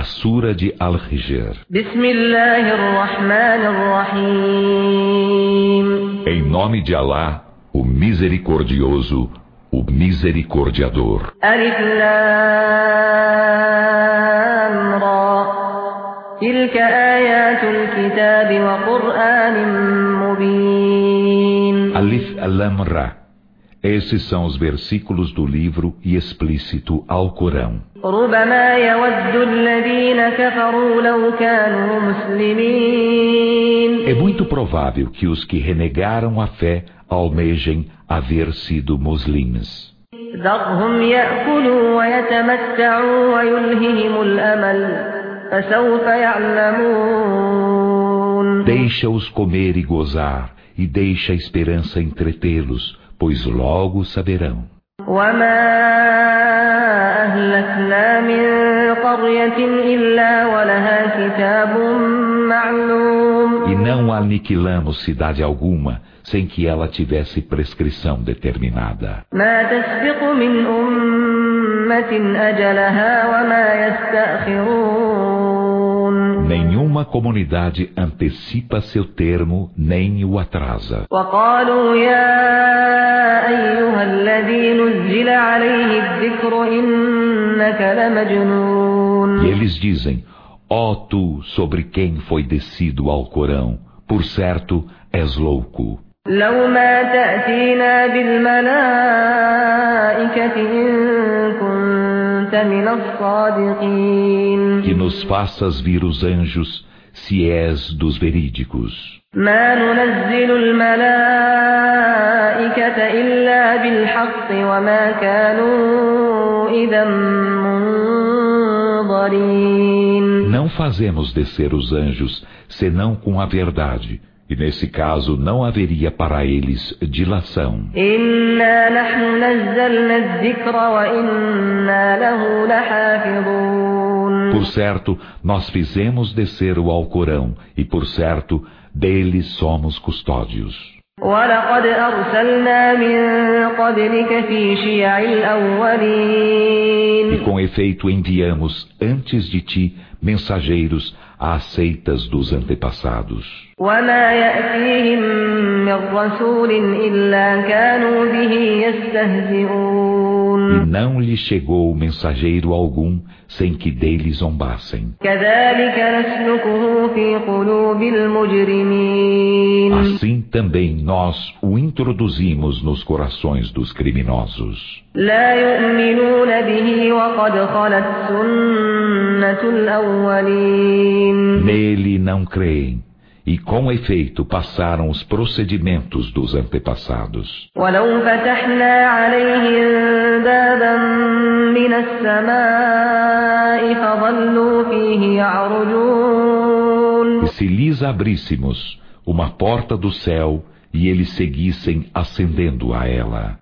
A Sura de Al-Hijr. Em nome de Alá, o Misericordioso, o Misericordiador. Alif Lam Ra. Tilka ayatul kitab wa Qur'anin mubin. Alif Lam Ra. Esses são os versículos do livro e explícito ao Corão. ربما يود الذين كفروا لو كانوا مسلمين. É muito provável que os que renegaram a fé almejem haver sido muçulmanos. ذرهم يأكلوا ويتمتعوا ويلههم الأمل فسوف يعلمون. Deixa-os comer e gozar, e deixa a esperança entretê-los, pois logo saberão. وما أهلكنا من قرية إلا ولها كتاب معلوم. E não aniquilamos cidade alguma sem que ela tivesse prescrição determinada. ما تسبق من أمة أجلها وما يستأخرون. Nenhuma comunidade antecipa seu termo nem o atrasa. وقالوا يا أيها الذي نزل عليه الذكر إنك لمجنون. E eles dizem: ó tu, sobre quem foi descido ao Corão, por certo és louco. لو ما تأتينا بالملائكة إن كنت من الصادقين. Que nos faças vir os anjos, se és dos verídicos. ما ننزل الملائكة إلا بالحق وما كانوا إذا منظرين. Não fazemos descer os anjos senão com a verdade, e nesse caso não haveria para eles dilação. إنا نحن نزلنا الذكر وإنا له لحافظون. Por certo, nós fizemos descer o Alcorão, e por certo, deles somos custódios. ولقد أرسلنا من قبلك في شيع الأولين. E com efeito enviamos antes de ti mensageiros às seitas dos antepassados. وما يأتيهم من رسول إلا كانوا به يستهزئون. E não lhe chegou mensageiro algum sem que deles zombassem. كذلك نسلكه في قلوب المجرمين. Assim também nós o introduzimos nos corações dos criminosos. لا يؤمنون به وقد خلت سنة الأولين. Nele não creem, e com efeito passaram os procedimentos dos antepassados. ولو فتحنا عليهم بابا من السماء فظلوا فيه يعرجون. E se lhes abríssemos uma porta do céu e eles seguissem ascendendo a ela,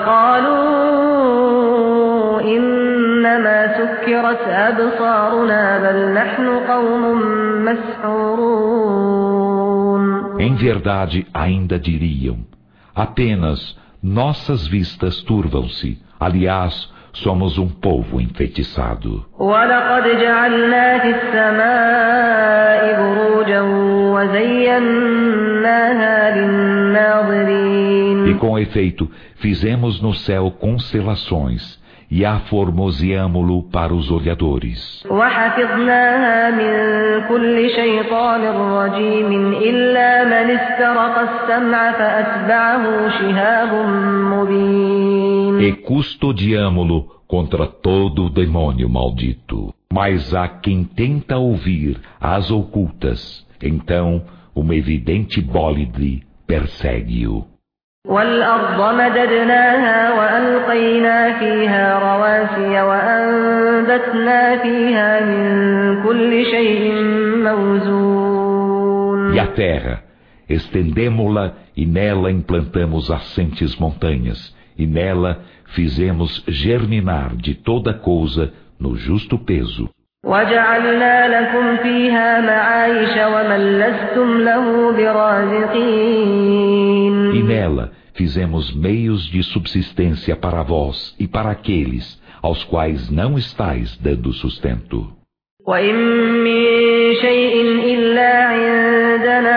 لقالوا إنما سكرت أبصارنا بل نحن قوم مسحورون. em verdade ainda diriam: apenas nossas vistas turvam-se, aliás, somos um povo enfeitiçado. وَلَقَدْ جَعَلْنَا فِي السَّمَاءِ بُرُوجًا وَزَيَّنَّاهَا لِلنَّاظِرِينَ. E com efeito, fizemos no céu constelações e a formoseamo-lo para os olhadores. وَحَفِظْنَاهَا مِنْ كُلِّ شَيْطَانٍ رَجِيمٍ إِلَّا مَنِ اسْتَرَقَ السَّمْعَ فَأَتْبَعَهُ شِهَابٌ مُبِينٌ. E custodiamo-lo contra todo o demônio maldito. Mas há quem tenta ouvir as ocultas, então uma evidente bólide persegue-o. وَالْأَرْضَ مَدَدْنَاهَا وَأَلْقَيْنَا فِيهَا رَوَاسِيَ وَأَنبَتْنَا فِيهَا مِنْ كُلِّ شَيْءٍ مَوْزُونٍ. E a terra, estendemo-la e nela implantamos assentes montanhas, e nela fizemos germinar de toda coisa no justo peso. وَجَعَلْنَا لَكُمْ فِيهَا مَعَايِشَ وَمَنْ لَسْتُمْ لَهُ بِرَازِقِينَ. E nela fizemos meios de subsistência para vós e para aqueles aos quais não estáis dando sustento. وإن من شيء إلا عندنا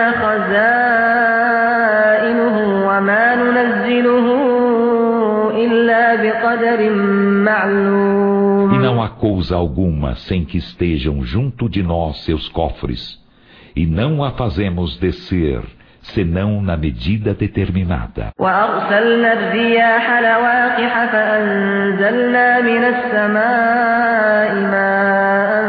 خزائنه وما ننزله إلا بقدر معلوم. E não há coisa alguma sem que estejam junto de nós seus cofres, e não a fazemos descer senão na medida determinada. وأرسلنا الرياح لواقح فأنزلنا من السماء ماء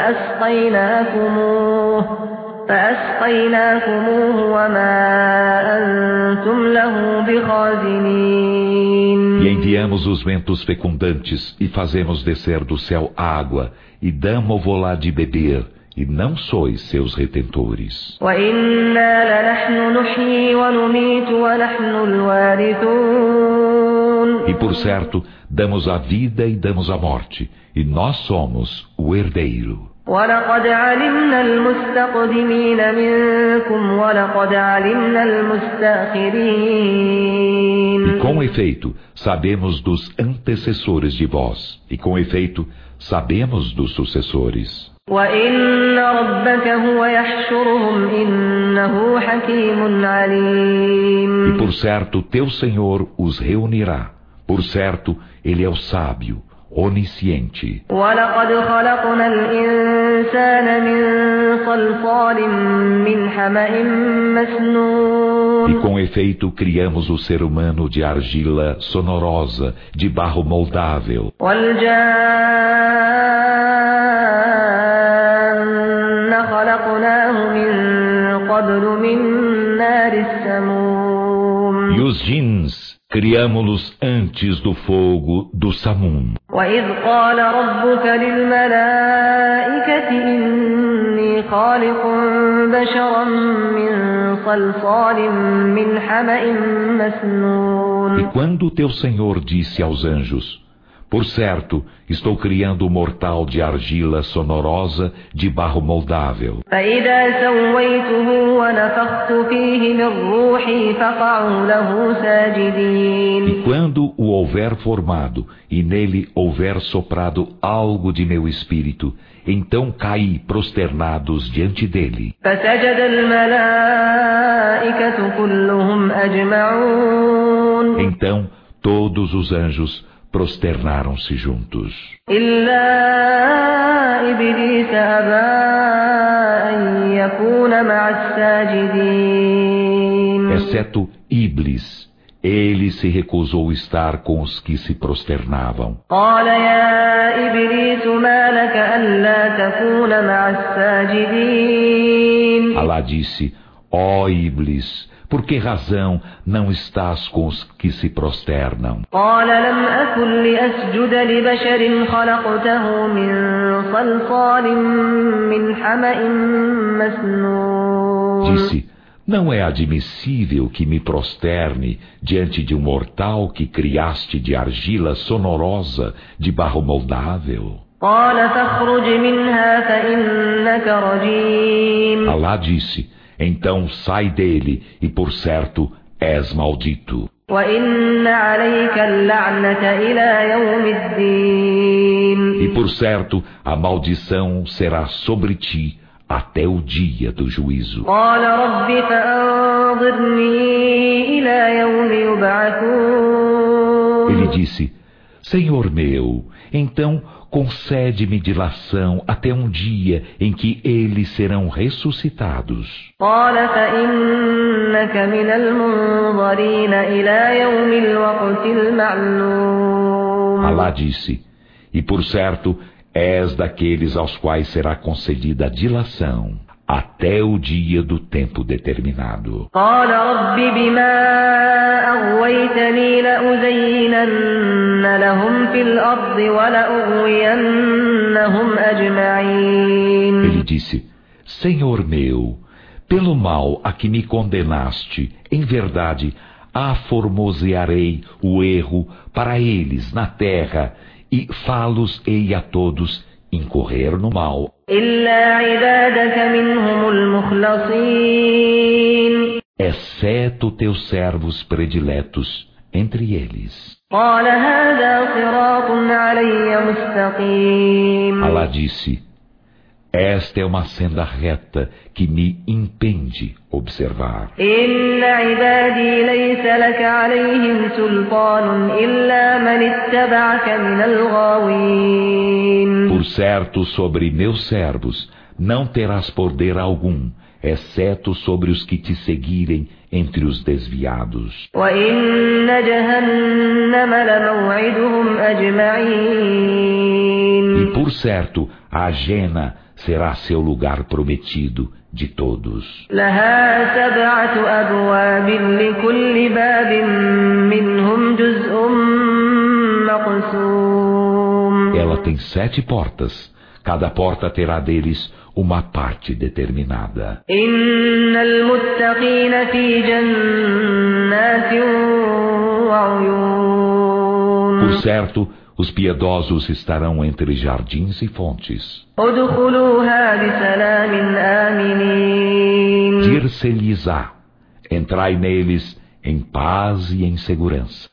فأسقيناكموه وما أنتم له بخازنين. E enviamos os ventos fecundantes e fazemos descer do céu água e damo-vo-lá de beber, e não sois seus retentores. E por certo, damos a vida e damos a morte, e nós somos o herdeiro. وَلَقَدْ عَلِمْنَا الْمُسْتَقْدِمِينَ مِنكُمْ وَلَقَدْ عَلِمْنَا الْمُسْتَأْخِرِينَ. E com efeito, sabemos dos antecessores de vós, e com efeito, sabemos dos sucessores. وَإِنَّ رَبَّكَ هُوَ يَحْشُرُهُمْ إِنَّهُ حَكِيمٌ عَلِيمٌ. E por certo, teu Senhor os reunirá. Por certo, Ele é o sábio, onisciente. وَلَقَدْ خَلَقْنَا الْإِنسَانَ مِنْ صَلْصَالٍ مِنْ حَمَإٍ مَسْنُونٍ. E com efeito criamos o ser humano de argila sonorosa, de barro moldável. وَالْجَانَّ خَلَقْنَاهُ مِنْ قَبْلُ مِنْ نَارِ السَّمُومِ. E os jins criamo-los antes do fogo do Samum. وَإِذْ قَالَ رَبُّكَ لِلْمَلَائِكَةِ إِنِّي خَالِقٌ بَشَرًا مِنْ صَلْصَالٍ مِنْ حَمَإٍ مَسْنُونٍ. E quando teu Senhor disse aos anjos: por certo, estou criando o mortal de argila sonorosa, de barro moldável. فَإِذَا سَوَّيْتُهُ وَنَفَخْتُ فِيهِ مِنْ رُوحِي فَقَعُوا لَهُ سَاجِدِينَ. E quando o houver formado, e nele houver soprado algo de meu espírito, então caí prosternados diante dele. فَسَجَدَ الْمَلَائِكَةُ كُلُّهُمْ أَجْمَعُونَ. Então todos os anjos prosternaram-se juntos. إِلَّا إِبْلِيسَ أَبَى أَن يَكُونَ مَعَ السَّاجِدِينَ. Exceto Iblis, ele se recusou estar com os que se prosternavam. قَالَ يَا إِبْلِيسُ مَا لَكَ أَلَّا تَكُونَ مَعَ السَّاجِدِينَ. Alá disse: ó Iblis, por que razão não estás com os que se prosternam? قال لم أكن لأسجد لبشر خلقته من صلصال من حمأ مسنون. Disse: não é admissível que me prosterne diante de um mortal que criaste de argila sonorosa, de barro moldável. قال فاخرج منها فإنك رجيم. Alá disse: então sai dele, e por certo és maldito. وإن عليك اللعنة إلى يوم الدين. E por certo a maldição será sobre ti até o dia do juízo. قال رب فأنظرني إلى يوم يبعثون. Ele disse: Senhor meu, então concede-me dilação até um dia em que eles serão ressuscitados. قال فإنك من المنظرين إلى يوم الوقت المعلوم. Alá disse: e por certo és daqueles aos quais será concedida a dilação até o dia do tempo determinado. قال رب بما أغويتني لأزينن لهم في الأرض ولأغوينهم أجمعين. Ele disse: Senhor meu, pelo mal a que me condenaste, em verdade, aformosearei o erro para eles na terra e fá-los-ei a todos incorrer no mal. إلا عبادك منهم المخلصين. Exceto teus servos prediletos entre eles. قال هذا صراط علي مستقيم. Alá disse: Esta é uma senda reta que me impede observar. Por certo, sobre meus servos não terás poder algum, exceto sobre os que te seguirem entre os desviados. E por certo, a Jena será seu lugar prometido de todos. Ela tem 7 portas. Cada porta terá deles uma parte determinada. Por certo, os piedosos estarão entre jardins e fontes. Dir-se-lhes-á: entrai neles em paz e em segurança.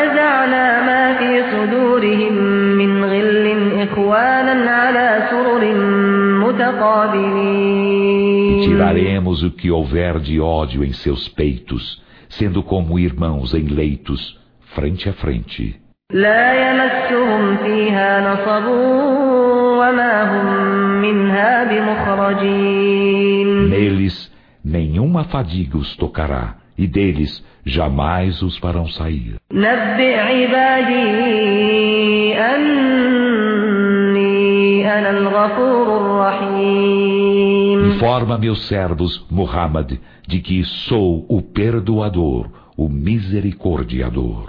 E tiraremos o que houver de ódio em seus peitos, sendo como irmãos em leitos, frente a frente. Neles nenhuma fadiga os tocará, e deles jamais os farão sair. Informa meus servos, Muhammad, de que sou o perdoador, o misericordiador.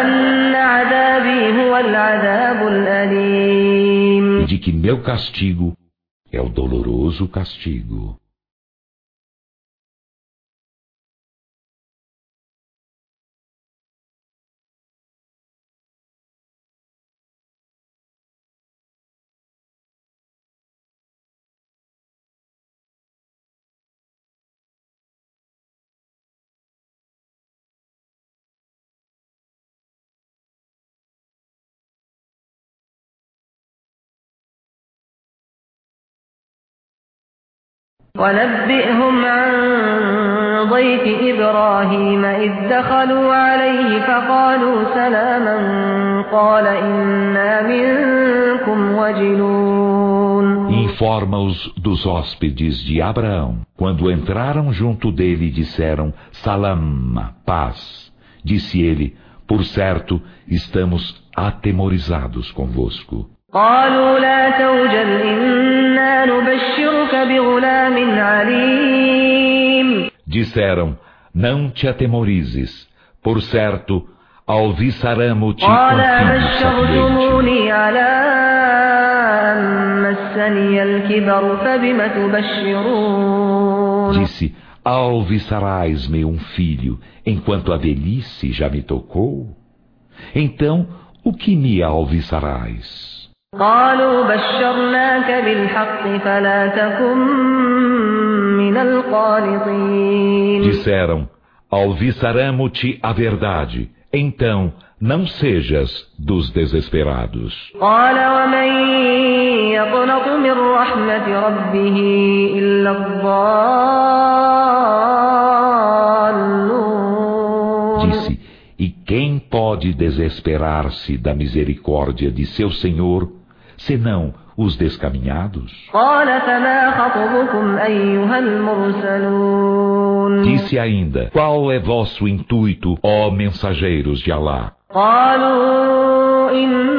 E de que meu castigo é o doloroso castigo. ونبئهم عن ضيف إبراهيم إذ دخلوا عليه فقالوا سلاما قال إنا منكم وجلون. Informa-os dos hóspedes de Abraão. Quando entraram junto dele e disseram Salam, paz. Disse ele: por certo, estamos atemorizados convosco. قالوا لا توجل إنا نبشرك بغلام عليم. Disseram: não te atemorizes, por certo, alviçaramo-te قال filho بشرتموني على أن مسني الكبر فبم تبشرون. Disse: alviçarás-me um filho, enquanto a velhice já me tocou? Então, o que me alviçarás? قالوا بشرناك بالحق فلا تكن من القانطين. Disseram: alviçaramo-te a verdade, então não sejas dos desesperados. قال ومن يقنط من رحمة ربه إلا الضالون. Disse: e quem pode desesperar-se da misericórdia de seu Senhor, senão os descaminhados? قال فما خطبكم أيها المرسلون. Disse ainda: qual é vosso intuito, ó mensageiros de Alá? قالوا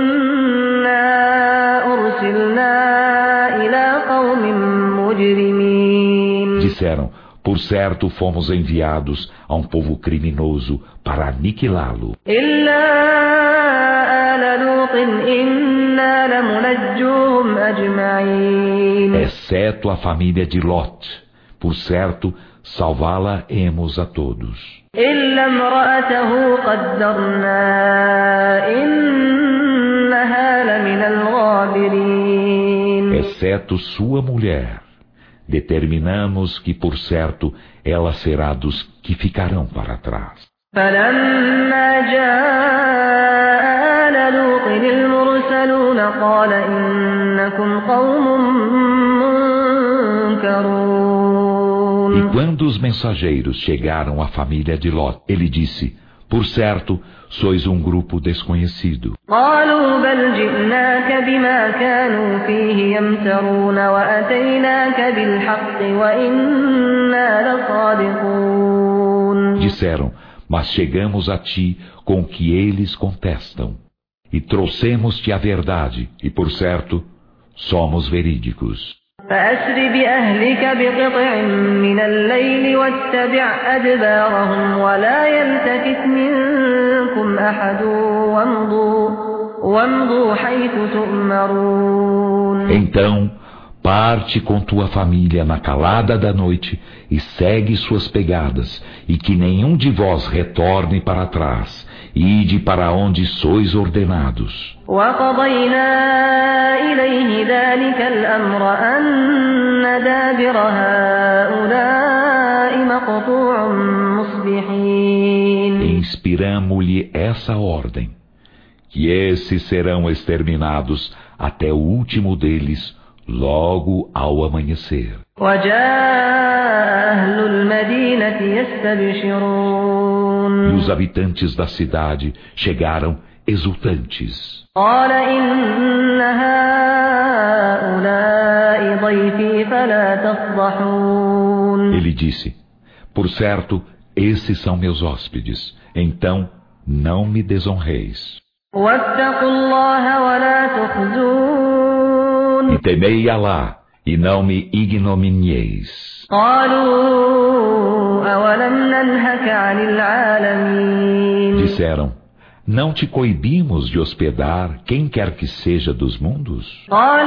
إنا أرسلنا إلى قوم مجرمين. Disseram: por certo fomos enviados a um povo criminoso para aniquilá-lo. إلا آل لوط إنا لمنجوهم أجمعين. Exceto a família de Lot, por certo salvá-la-emos a todos. إلا امرأته قدرنا إنها لمن الغابرين. Exceto sua mulher, determinamos que, por certo, ela será dos que ficarão para trás. فلما جاء آل لوط المرسلون قال إنكم قوم E quando os mensageiros chegaram à família de Lot, ele disse: por certo, sois um grupo desconhecido. قالوا بل جئناك بما كانوا فيه يمترون وأتيناك بالحق وإنا لصادقون. Disseram: mas chegamos a ti com o que eles contestam, e trouxemos-te a verdade, e por certo, somos verídicos. فأسر بأهلك بقطع من الليل واتبع أدبارهم ولا يلتفت منكم أحد وامضوا حيث تؤمرون. Então, parte com tua família na calada da noite e segue suas pegadas, e que nenhum de vós retorne para trás. Ide para onde sois ordenados. وقضينا إليه ذلك الأمر أن دابر هؤلاء مقطوع مصبحين. Inspiramo-lhe essa ordem, que esses serão exterminados até o último deles, logo ao amanhecer. وجاء أهل المدينة يستبشرون. E os habitantes da cidade chegaram exultantes. قال إن هؤلاء ضيفي فلا تفضحون. Ele disse: por certo, esses são meus hóspedes, então não me desonreis. واتقوا الله ولا تخزون. E temei Alá, e não me ignominieis. قالوا أولم ننهك عن العالمين. Disseram: não te coibimos de hospedar quem quer que seja dos mundos? قال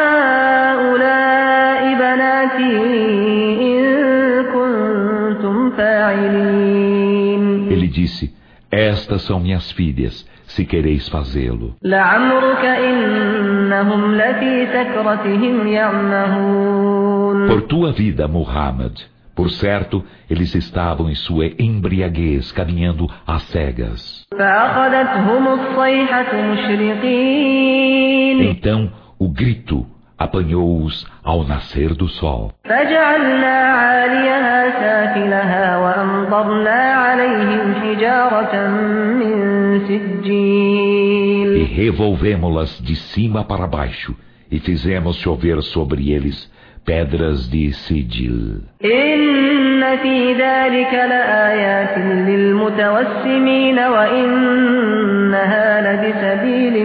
هؤلاء بناتي إن كنتم فاعلين. Ele disse: estas são minhas filhas, se quereis fazê-lo. لعمرك إنهم لفي سكرتهم يعمهون. Por tua vida, Muhammad, por certo, eles estavam em sua embriaguez, caminhando às cegas. فأخذتهم الصيحة مشرقين. Então o grito apanhou-os ao nascer do sol. فجعلنا عاليها سافلها وأمطرنا عليهم حجارة من سجيل. E revolvemo-las de cima para baixo, e fizemos chover sobre eles pedras de Sijil. إن في ذلك لآيات للمتوسمين وإنها لبسبيل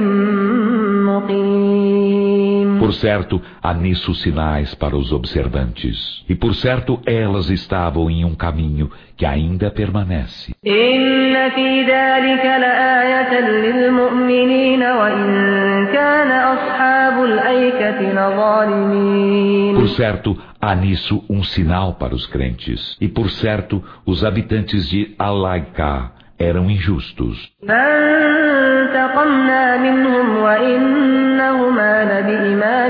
مقيم. Por certo, há nisso sinais para os observantes. E por certo, elas estavam em um caminho que ainda permanece. إن في ذلك لآية للمؤمنين وإن كان أصحاب الأيكة لظالمين. Por certo, há nisso um sinal para os crentes. E por certo, os habitantes de Al-Laika eram injustos. فانتقمنا منهم وإنهما لبإمام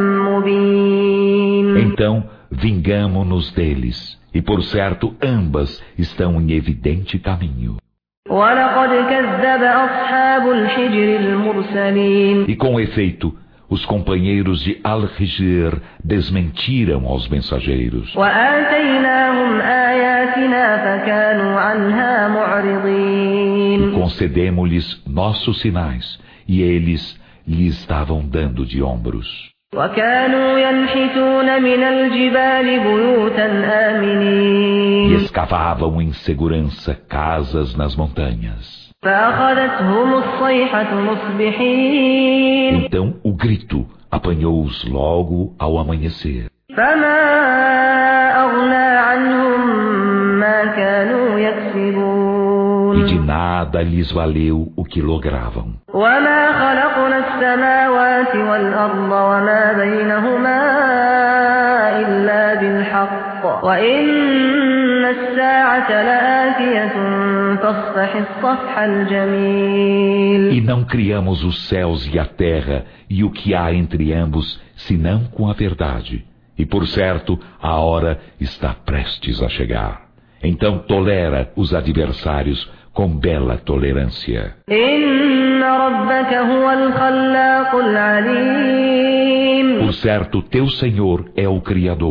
مبين. Então, vingamo-nos deles. E por certo, ambas estão em evidente caminho. ولقد كذب أصحاب الحجر المرسلين. E com efeito, os companheiros de Al-Hijr desmentiram aos mensageiros. وآتيناهم آياتنا فكانوا عنها معرضين. E concedemos-lhes nossos sinais, e eles lhe estavam dando de ombros. وكانوا ينحتون من الجبال بيوتا E آمنين. escavavam em segurança casas nas montanhas. فأخذتهم الصيحة مصبحين. Então o grito apanhou-os logo ao amanhecer. فما أغنى عنهم ما كانوا يكسبون. E de nada lhes valeu o que logravam. وما خلقنا السماوات والأرض وما بينهما إلا بالحق وإن الساعة لآتية فاصفح الصفح الجميل. E não criamos os céus e a terra e o que há entre ambos, senão com a verdade. E por certo, a hora está prestes a chegar. Então tolera os adversários com bela tolerância. إن ربك هو الخلاق العليم. Por certo, teu Senhor é o Criador,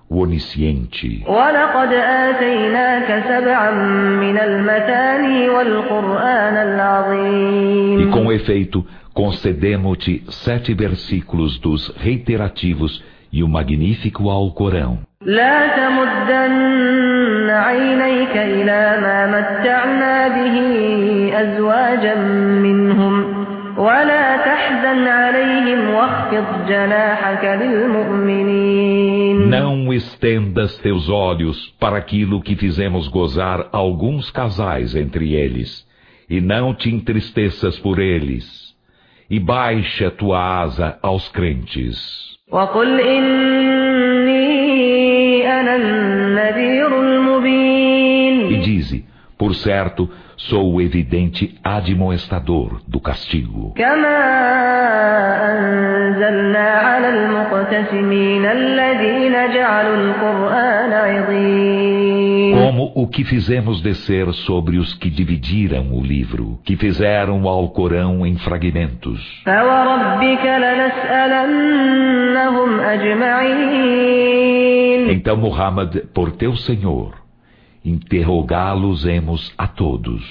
o Onisciente. وَلَقَدْ آتَيْنَاكَ سَبْعًا مِنَ الْمَثَانِي وَالْقُرْآنَ الْعَظِيمَ. E com efeito, concedemo-te 7 versículos dos reiterativos e o magnífico Alcorão. لا تمدن عينيك إلى ما متعنا به أزواجا منهم ولا تحزن عليهم واخفض جناحك للمؤمنين. Não estendas teus olhos para aquilo que fizemos gozar alguns casais entre eles, e não te entristeças por eles, e baixa tua asa aos crentes. وقل إني أنا النذير المبين. E dize, por certo, sou o evidente admoestador do castigo. كما أنزلنا على المقتسمين الذين جعلوا القرآن عضين. Como o que fizemos descer sobre os que dividiram o livro, que fizeram o Alcorão em fragmentos. فوربك لنسألنهم أجمعين. Então, Muhammad, por teu Senhor, interrogá-los-emos a todos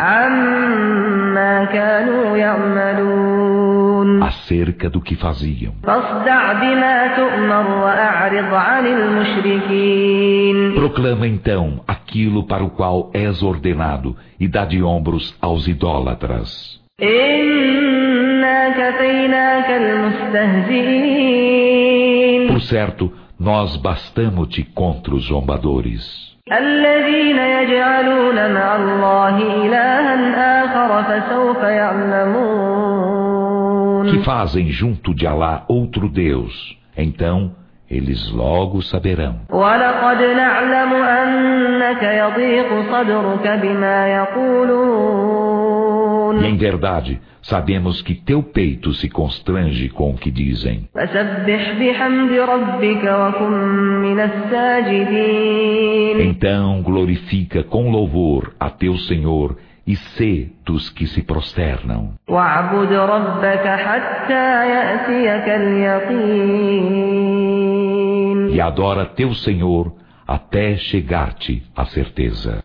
عما كانوا يعملون. acerca do que faziam. فاصدع بما تؤمر وأعرض عن المشركين. Proclama então aquilo para o qual és ordenado e dá de ombros aos idólatras. إنا كفيناك المستهزئين. Por certo, nós bastamo-te contra os zombadores. الذين يجعلون مع الله إلها آخر فسوف يعلمون. Que fazem junto de Alá outro Deus, então eles logo saberão. ولقد نعلم أنك يضيق صدرك بما يقولون. E em verdade, sabemos que teu peito se constrange com o que dizem. فسبح بحمد ربك وكن من الساجدين. Então glorifica com louvor a teu Senhor e sê dos que se prosternam. واعبد ربك حتى يأتيك اليقين. E adora teu Senhor até chegar-te a certeza.